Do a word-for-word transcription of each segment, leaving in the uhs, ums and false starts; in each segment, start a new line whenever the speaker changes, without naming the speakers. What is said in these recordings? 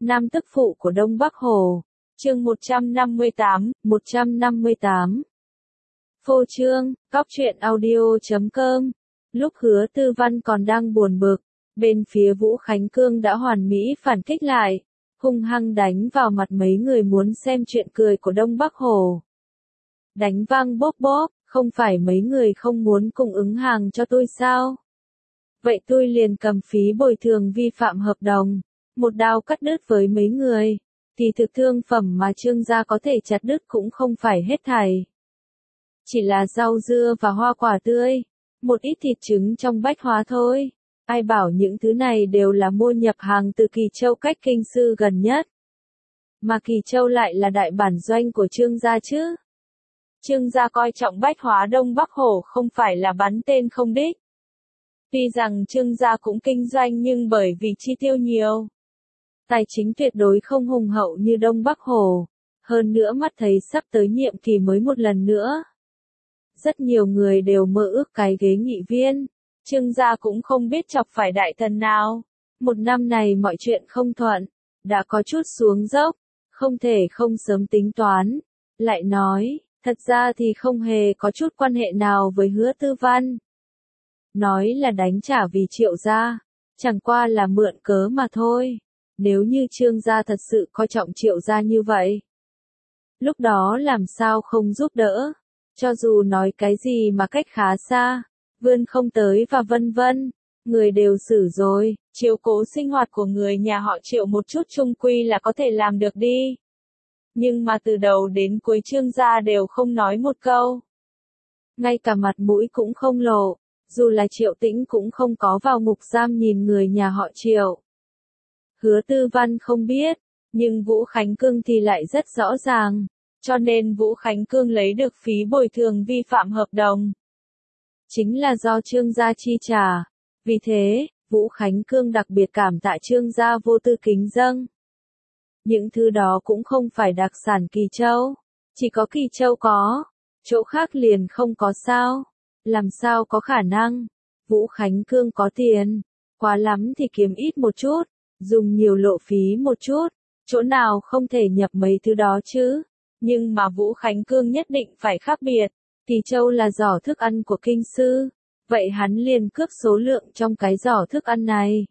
Nam tức phụ của Đông Bắc Hồ. Chương một trăm năm mươi tám, một trăm năm mươi tám. Phô trương, góc truyện audio chấm com. Lúc Hứa Tư Văn còn đang buồn bực, bên phía Vũ Khánh Cương đã hoàn mỹ phản kích lại, hung hăng đánh vào mặt mấy người muốn xem chuyện cười của Đông Bắc Hồ. Đánh vang bốp bốp, không phải mấy người không muốn cung ứng hàng cho tôi sao? Vậy tôi liền cầm phí bồi thường vi phạm hợp đồng, một đao cắt đứt với mấy người, thì thực thương phẩm mà Trương gia có thể chặt đứt cũng không phải hết thảy. Chỉ là rau dưa và hoa quả tươi, một ít thịt trứng trong bách hóa thôi. Ai bảo những thứ này đều là mua nhập hàng từ Kỳ Châu cách Kinh Sư gần nhất. Mà Kỳ Châu lại là đại bản doanh của Trương gia chứ. Trương gia coi trọng bách hóa Đông Bắc Hồ không phải là bắn tên không đích. Tuy rằng Trương gia cũng kinh doanh nhưng bởi vì chi tiêu nhiều, tài chính tuyệt đối không hùng hậu như Đông Bắc Hồ. Hơn nữa mắt thấy sắp tới nhiệm kỳ mới một lần nữa. Rất nhiều người đều mơ ước cái ghế nghị viên. Trương gia cũng không biết chọc phải đại thần nào. Một năm này mọi chuyện không thuận, đã có chút xuống dốc, không thể không sớm tính toán. Lại nói, thật ra thì không hề có chút quan hệ nào với Hứa Tư Văn. Nói là đánh trả vì Triệu gia, chẳng qua là mượn cớ mà thôi. Nếu như Trương gia thật sự coi trọng Triệu gia như vậy, lúc đó làm sao không giúp đỡ, cho dù nói cái gì mà cách khá xa, vươn không tới và vân vân, người đều xử rồi, chiếu cố sinh hoạt của người nhà họ Triệu một chút chung quy là có thể làm được đi. Nhưng mà từ đầu đến cuối Trương gia đều không nói một câu. Ngay cả mặt mũi cũng không lộ, dù là Triệu Tĩnh cũng không có vào ngục giam nhìn người nhà họ Triệu. Hứa Tư Văn không biết, nhưng Vũ Khánh Cương thì lại rất rõ ràng, cho nên Vũ Khánh Cương lấy được phí bồi thường vi phạm hợp đồng. Chính là do Trương gia chi trả. Vì thế, Vũ Khánh Cương đặc biệt cảm tạ Trương gia vô tư kính dâng. Những thứ đó cũng không phải đặc sản Kỳ Châu, chỉ có Kỳ Châu có, chỗ khác liền không có sao. Làm sao có khả năng? Vũ Khánh Cương có tiền, quá lắm thì kiếm ít một chút, dùng nhiều lộ phí một chút, chỗ nào không thể nhập mấy thứ đó chứ? Nhưng mà Vũ Khánh Cương nhất định phải khác biệt. Kỳ Châu là giỏ thức ăn của Kinh Sư, vậy hắn liền cướp số lượng trong cái giỏ thức ăn này.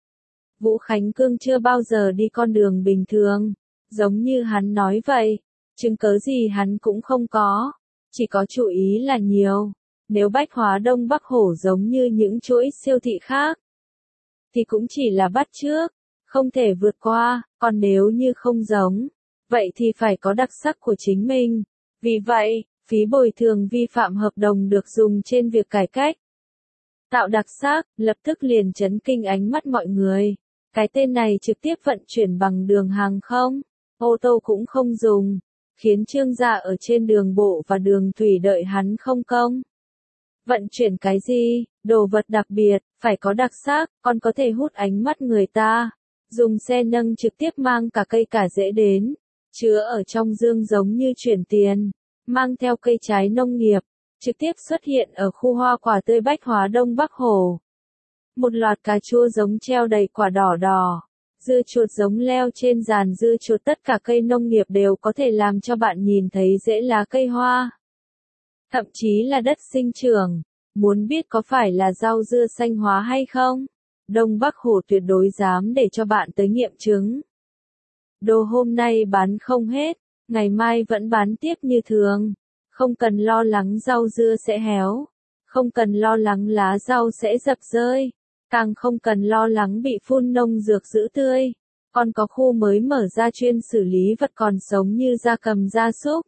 Vũ Khánh Cương chưa bao giờ đi con đường bình thường, giống như hắn nói vậy, chứng cớ gì hắn cũng không có, chỉ có chủ ý là nhiều. Nếu bách hóa Đông Bắc Hổ giống như những chuỗi siêu thị khác, thì cũng chỉ là bắt chước, không thể vượt qua, còn nếu như không giống, vậy thì phải có đặc sắc của chính mình. Vì vậy, phí bồi thường vi phạm hợp đồng được dùng trên việc cải cách, tạo đặc sắc, lập tức liền chấn kinh ánh mắt mọi người. Cái tên này trực tiếp vận chuyển bằng đường hàng không, ô tô cũng không dùng, khiến Trương gia ở trên đường bộ và đường thủy đợi hắn không công. Vận chuyển cái gì, đồ vật đặc biệt, phải có đặc sắc, còn có thể hút ánh mắt người ta. Dùng xe nâng trực tiếp mang cả cây cả rễ đến, chứa ở trong dương giống như chuyển tiền, mang theo cây trái nông nghiệp, trực tiếp xuất hiện ở khu hoa quả tươi bách hóa Đông Bắc Hồ. Một loạt cà chua giống treo đầy quả đỏ đỏ, dưa chuột giống leo trên giàn dưa chuột, tất cả cây nông nghiệp đều có thể làm cho bạn nhìn thấy rễ lá cây hoa. Thậm chí là đất sinh trưởng, muốn biết có phải là rau dưa xanh hóa hay không? Đông Bắc Hồ tuyệt đối dám để cho bạn tới nghiệm chứng. Đồ hôm nay bán không hết, ngày mai vẫn bán tiếp như thường. Không cần lo lắng rau dưa sẽ héo, không cần lo lắng lá rau sẽ dập rơi, càng không cần lo lắng bị phun nông dược giữ tươi. Còn có khu mới mở ra chuyên xử lý vật còn sống như gia cầm gia súc,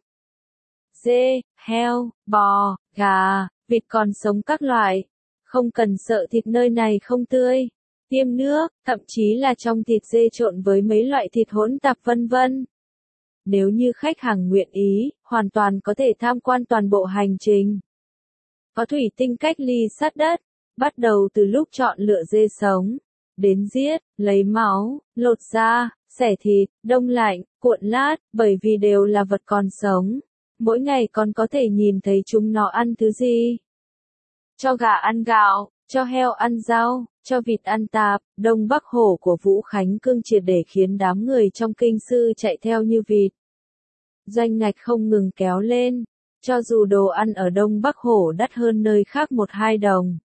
dê, heo, bò, gà, vịt còn sống các loại. Không cần sợ thịt nơi này không tươi, tiêm nước, thậm chí là trong thịt dê trộn với mấy loại thịt hỗn tạp vân vân. Nếu như khách hàng nguyện ý, hoàn toàn có thể tham quan toàn bộ hành trình. Có thủy tinh cách ly sát đất, bắt đầu từ lúc chọn lựa dê sống, đến giết, lấy máu, lột da, xẻ thịt, đông lạnh, cuộn lát, bởi vì đều là vật còn sống. Mỗi ngày còn có thể nhìn thấy chúng nó ăn thứ gì. Cho gà ăn gạo, cho heo ăn rau, cho vịt ăn tạp, Đông Bắc Hổ của Vũ Khánh Cương triệt để khiến đám người trong kinh sư chạy theo như vịt. Doanh ngạch không ngừng kéo lên, cho dù đồ ăn ở Đông Bắc Hổ đắt hơn nơi khác một hai đồng,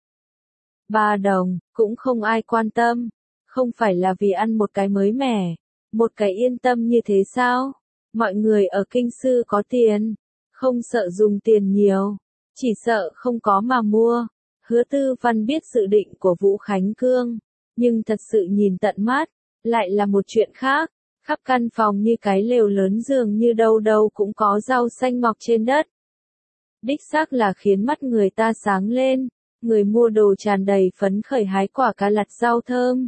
ba đồng, cũng không ai quan tâm, không phải là vì ăn một cái mới mẻ, một cái yên tâm như thế sao? Mọi người ở kinh sư có tiền, không sợ dùng tiền nhiều, chỉ sợ không có mà mua. Hứa Tư Văn biết dự định của Vũ Khánh Cương, nhưng thật sự nhìn tận mắt, lại là một chuyện khác. Khắp căn phòng như cái lều lớn dường như đâu đâu cũng có rau xanh mọc trên đất. Đích xác là khiến mắt người ta sáng lên, người mua đồ tràn đầy phấn khởi hái quả cà lạt rau thơm.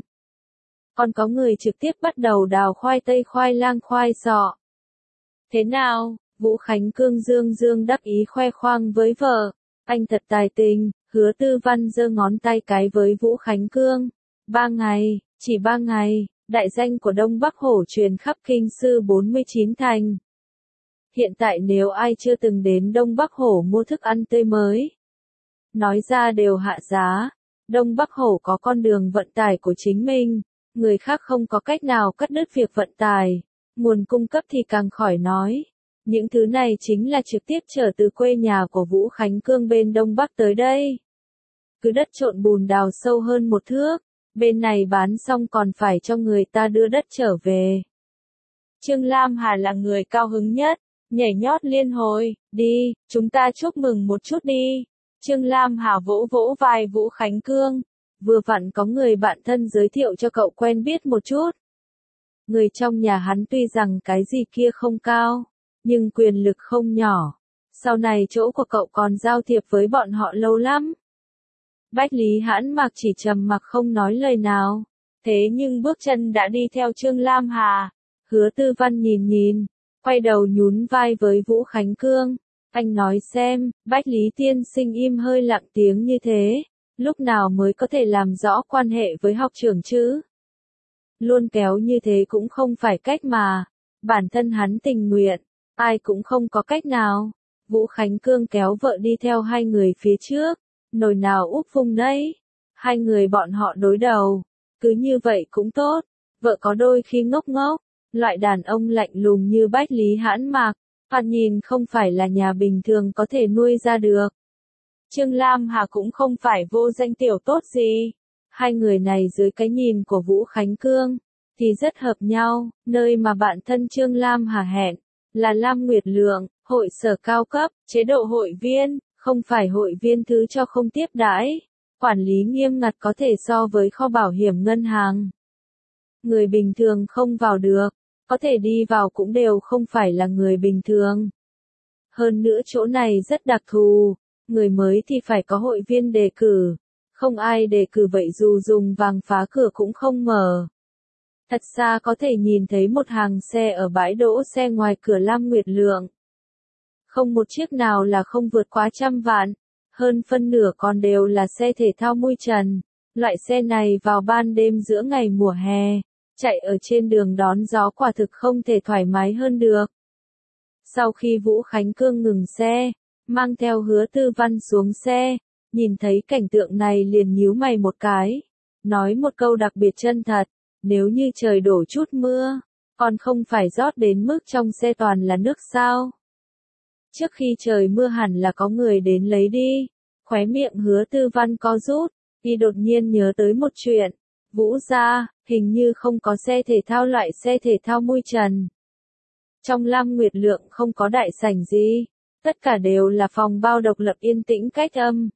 Còn có người trực tiếp bắt đầu đào khoai tây khoai lang khoai sọ. Thế nào, Vũ Khánh Cương dương dương đắc ý khoe khoang với vợ, anh thật tài tình. Hứa Tư Văn giơ ngón tay cái với Vũ Khánh Cương. Ba ngày, chỉ ba ngày, đại danh của Đông Bắc Hổ truyền khắp kinh sư bốn mươi chín thành. Hiện tại nếu ai chưa từng đến Đông Bắc Hổ mua thức ăn tươi mới, nói ra đều hạ giá. Đông Bắc Hổ có con đường vận tải của chính mình, người khác không có cách nào cắt đứt việc vận tải. Nguồn cung cấp thì càng khỏi nói. Những thứ này chính là trực tiếp chở từ quê nhà của Vũ Khánh Cương bên Đông Bắc tới đây. Cứ đất trộn bùn đào sâu hơn một thước, bên này bán xong còn phải cho người ta đưa đất trở về. Trương Lam Hà là người cao hứng nhất, nhảy nhót liên hồi, đi, chúng ta chúc mừng một chút đi. Trương Lam Hà vỗ vỗ vai Vũ Khánh Cương, vừa vặn có người bạn thân giới thiệu cho cậu quen biết một chút. Người trong nhà hắn tuy rằng cái gì kia không cao, nhưng quyền lực không nhỏ, sau này chỗ của cậu còn giao thiệp với bọn họ lâu lắm. Bách Lý Hãn Mạc chỉ trầm mặc không nói lời nào, thế nhưng bước chân đã đi theo Trương Lam Hà. Hứa Tư Văn nhìn nhìn, quay đầu nhún vai với Vũ Khánh Cương, anh nói xem, Bách Lý tiên sinh im hơi lặng tiếng như thế, lúc nào mới có thể làm rõ quan hệ với học trưởng chứ? Luôn kéo như thế cũng không phải cách mà, bản thân hắn tình nguyện, ai cũng không có cách nào. Vũ Khánh Cương kéo vợ đi theo hai người phía trước, nồi nào úp vùng nấy, hai người bọn họ đối đầu, cứ như vậy cũng tốt, vợ có đôi khi ngốc ngốc, loại đàn ông lạnh lùng như Bách Lý Hãn Mạc, thoạt nhìn không phải là nhà bình thường có thể nuôi ra được. Trương Lam Hà cũng không phải vô danh tiểu tốt gì, hai người này dưới cái nhìn của Vũ Khánh Cương, thì rất hợp nhau, nơi mà bạn thân Trương Lam Hà hẹn, là Lam Nguyệt Lượng, hội sở cao cấp, chế độ hội viên, không phải hội viên thứ cho không tiếp đãi, quản lý nghiêm ngặt có thể so với kho bảo hiểm ngân hàng. Người bình thường không vào được, có thể đi vào cũng đều không phải là người bình thường. Hơn nữa chỗ này rất đặc thù, người mới thì phải có hội viên đề cử, không ai đề cử vậy dù dùng vàng phá cửa cũng không mở. Thật xa có thể nhìn thấy một hàng xe ở bãi đỗ xe ngoài cửa Lam Nguyệt Lượng. Không một chiếc nào là không vượt quá trăm vạn, hơn phân nửa còn đều là xe thể thao mui trần. Loại xe này vào ban đêm giữa ngày mùa hè, chạy ở trên đường đón gió quả thực không thể thoải mái hơn được. Sau khi Vũ Khánh Cương ngừng xe, mang theo Hứa Tư Văn xuống xe, nhìn thấy cảnh tượng này liền nhíu mày một cái, nói một câu đặc biệt chân thật, nếu như trời đổ chút mưa, còn không phải rót đến mức trong xe toàn là nước sao? Trước khi trời mưa hẳn là có người đến lấy đi. Khóe miệng Hứa Tư Văn co rút, y đột nhiên nhớ tới một chuyện. Vũ gia, hình như không có xe thể thao loại xe thể thao mui trần. Trong Lam Nguyệt Lượng không có đại sảnh gì, tất cả đều là phòng bao độc lập yên tĩnh cách âm.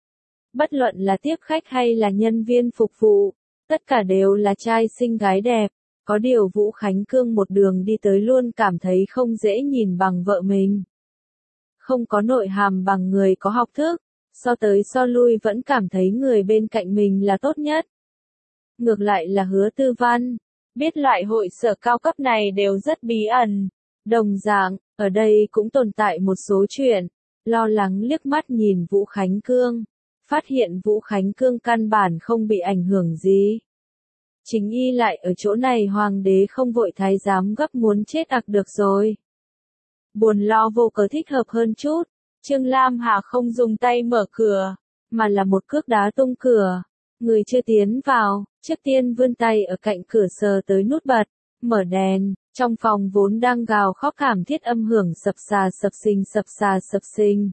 Bất luận là tiếp khách hay là nhân viên phục vụ, tất cả đều là trai xinh gái đẹp. Có điều Vũ Khánh Cương một đường đi tới luôn cảm thấy không dễ nhìn bằng vợ mình. Không có nội hàm bằng người có học thức, so tới so lui vẫn cảm thấy người bên cạnh mình là tốt nhất. Ngược lại là Hứa Tư Văn, biết loại hội sở cao cấp này đều rất bí ẩn. Đồng dạng, ở đây cũng tồn tại một số chuyện, lo lắng liếc mắt nhìn Vũ Khánh Cương, phát hiện Vũ Khánh Cương căn bản không bị ảnh hưởng gì. Chính y lại ở chỗ này hoàng đế không vội thái giám gấp muốn chết ặc được rồi. Buồn lo vô cớ thích hợp hơn chút, Trương Lam Hà không dùng tay mở cửa, mà là một cước đá tung cửa. Người chưa tiến vào, trước tiên vươn tay ở cạnh cửa sờ tới nút bật, mở đèn, trong phòng vốn đang gào khóc thảm thiết âm hưởng sập sà sập sinh sập sà sập sinh.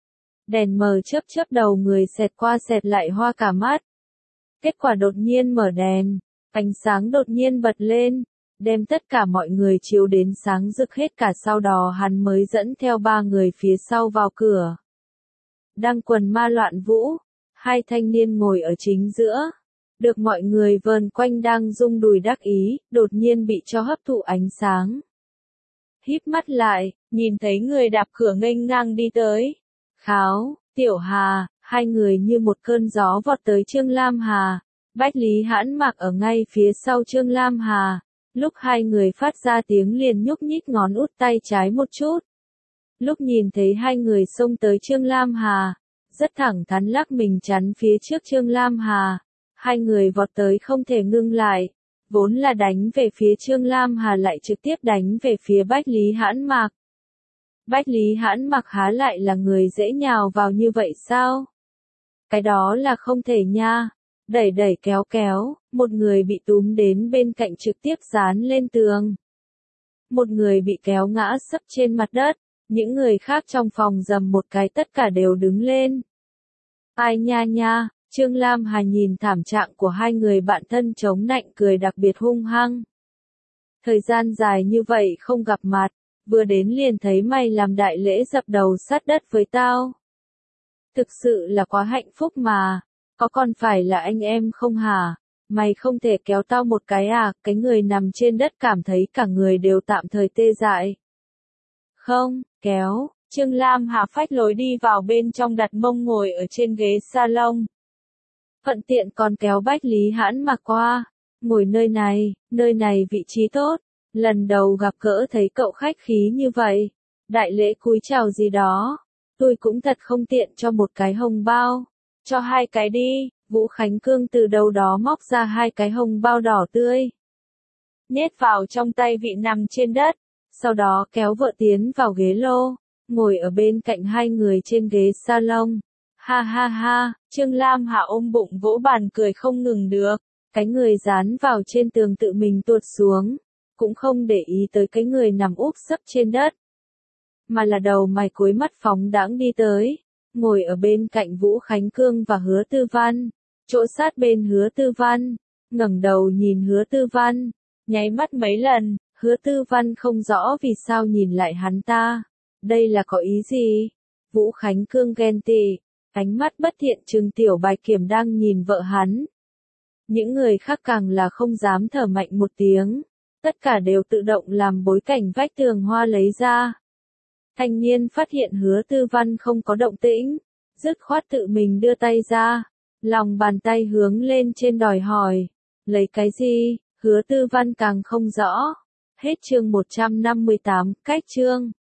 Đèn mờ chớp chớp đầu người xẹt qua xẹt lại hoa cả mắt. Kết quả đột nhiên mở đèn, ánh sáng đột nhiên bật lên, đem tất cả mọi người chiếu đến sáng rực hết cả, sau đó hắn mới dẫn theo ba người phía sau vào cửa. Đang quần ma loạn vũ, hai thanh niên ngồi ở chính giữa, được mọi người vờn quanh đang rung đùi đắc ý, đột nhiên bị cho hấp thụ ánh sáng. Híp mắt lại, nhìn thấy người đạp cửa nghênh ngang đi tới. Kháo, Tiểu Hà, hai người như một cơn gió vọt tới Trương Lam Hà. Bách Lý Hãn Mặc ở ngay phía sau Trương Lam Hà. Lúc hai người phát ra tiếng liền nhúc nhích ngón út tay trái một chút. Lúc nhìn thấy hai người xông tới Trương Lam Hà, rất thẳng thắn lắc mình chắn phía trước Trương Lam Hà. Hai người vọt tới không thể ngưng lại, vốn là đánh về phía Trương Lam Hà lại trực tiếp đánh về phía Bách Lý Hãn Mặc. Bách Lý Hãn Mặc há lại là người dễ nhào vào như vậy sao? Cái đó là không thể nha. Đẩy đẩy kéo kéo, một người bị túm đến bên cạnh trực tiếp dán lên tường. Một người bị kéo ngã sấp trên mặt đất, những người khác trong phòng rầm một cái tất cả đều đứng lên. Ai nha nha, Trương Lam Hà nhìn thảm trạng của hai người bạn thân chống nạnh cười đặc biệt hung hăng. Thời gian dài như vậy không gặp mặt, vừa đến liền thấy mày làm đại lễ dập đầu sát đất với tao. Thực sự là quá hạnh phúc mà. Có còn phải là anh em không hả? Mày không thể kéo tao một cái à? Cái người nằm trên đất cảm thấy cả người đều tạm thời tê dại. Không, kéo. Trương Lam Hà phách lối đi vào bên trong đặt mông ngồi ở trên ghế salon. Thuận tiện còn kéo Bách Lý Hãn Mặc qua. Ngồi nơi này, nơi này vị trí tốt. Lần đầu gặp gỡ thấy cậu khách khí như vậy. Đại lễ cúi chào gì đó. Tôi cũng thật không tiện cho một cái hồng bao. Cho hai cái đi, Vũ Khánh Cương từ đâu đó móc ra hai cái hồng bao đỏ tươi. Nhét vào trong tay vị nằm trên đất, sau đó kéo vợ tiến vào ghế lô, ngồi ở bên cạnh hai người trên ghế salon. Ha ha ha, Trương Lam Hạ ôm bụng vỗ bàn cười không ngừng được, cái người dán vào trên tường tự mình tuột xuống, cũng không để ý tới cái người nằm úp sấp trên đất. Mà là đầu mày cúi mắt phóng đãng đi tới. Ngồi ở bên cạnh Vũ Khánh Cương và Hứa Tư Văn, chỗ sát bên Hứa Tư Văn, ngẩng đầu nhìn Hứa Tư Văn, nháy mắt mấy lần, Hứa Tư Văn không rõ vì sao nhìn lại hắn ta, đây là có ý gì? Vũ Khánh Cương ghen tị, ánh mắt bất thiện trừng Tiểu Bạch Kiểm đang nhìn vợ hắn. Những người khác càng là không dám thở mạnh một tiếng, tất cả đều tự động làm bối cảnh vách tường hoa lấy ra. Thanh niên phát hiện Hứa Tư Văn không có động tĩnh, dứt khoát tự mình đưa tay ra, lòng bàn tay hướng lên trên đòi hỏi, lấy cái gì, Hứa Tư Văn càng không rõ. Hết chương một trăm năm mươi tám, cách chương.